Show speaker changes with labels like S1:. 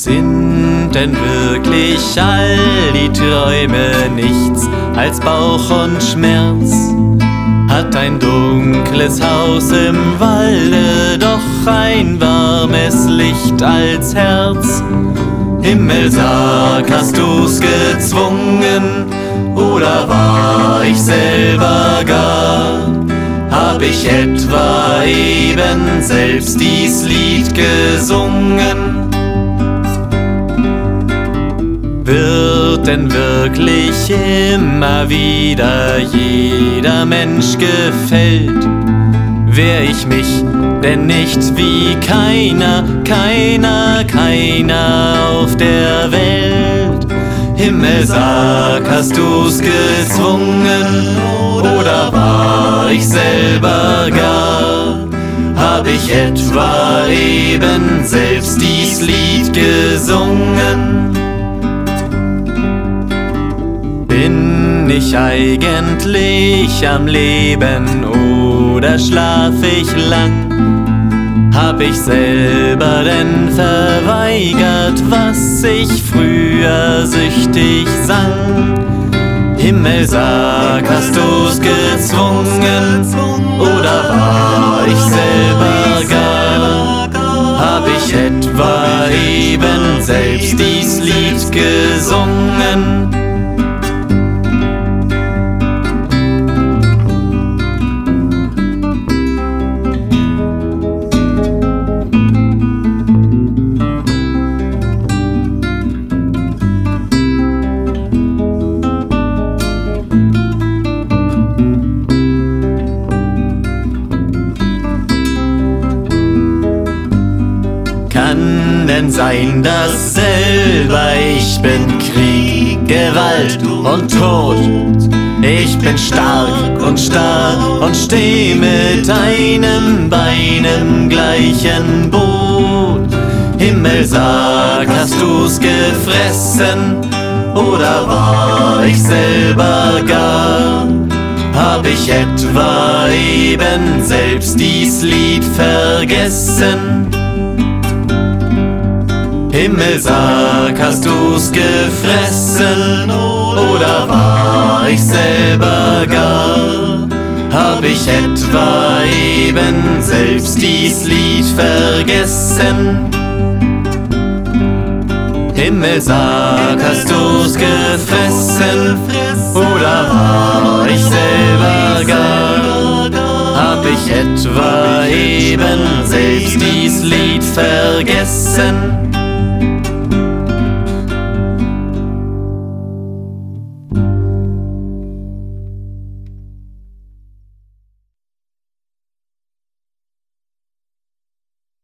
S1: Sind denn wirklich all die Träume nichts als Bauch und Schmerz? Hat ein dunkles Haus im Walde doch ein warmes Licht als Herz? Himmel, sag, hast du's gezwungen, oder war ich selber gar? Hab ich etwa eben selbst dies Lied gesungen? Wird denn wirklich immer wieder jeder Mensch gefällt? Wär ich mich denn nicht wie keiner auf der Welt? Himmel, sag, hast du's gezwungen, oder war ich selber gar? Hab ich etwa eben selbst dies Lied gesungen? Bin ich eigentlich am Leben oder schlaf ich lang? Hab ich selber denn verweigert, was ich früher süchtig sang? Himmel, sag, hast du's gezwungen, oder war ich selber gar? Hab ich etwa eben selbst dies Lied gesungen? Kann denn sein, dass selber ich bin Krieg, Gewalt und Tod? Ich bin stark und starr und steh mit einem Bein im gleichen Boot. Himmel, sag, hast du's gefressen, oder war ich selber gar? Hab ich etwa eben selbst dies Lied vergessen? Himmel, sag, hast du's gefressen, oder war ich selber gar? Hab ich etwa eben selbst dies Lied vergessen? Himmel, sag, hast du's gefressen, oder war ich selber gar? Hab ich etwa eben selbst dies Lied vergessen?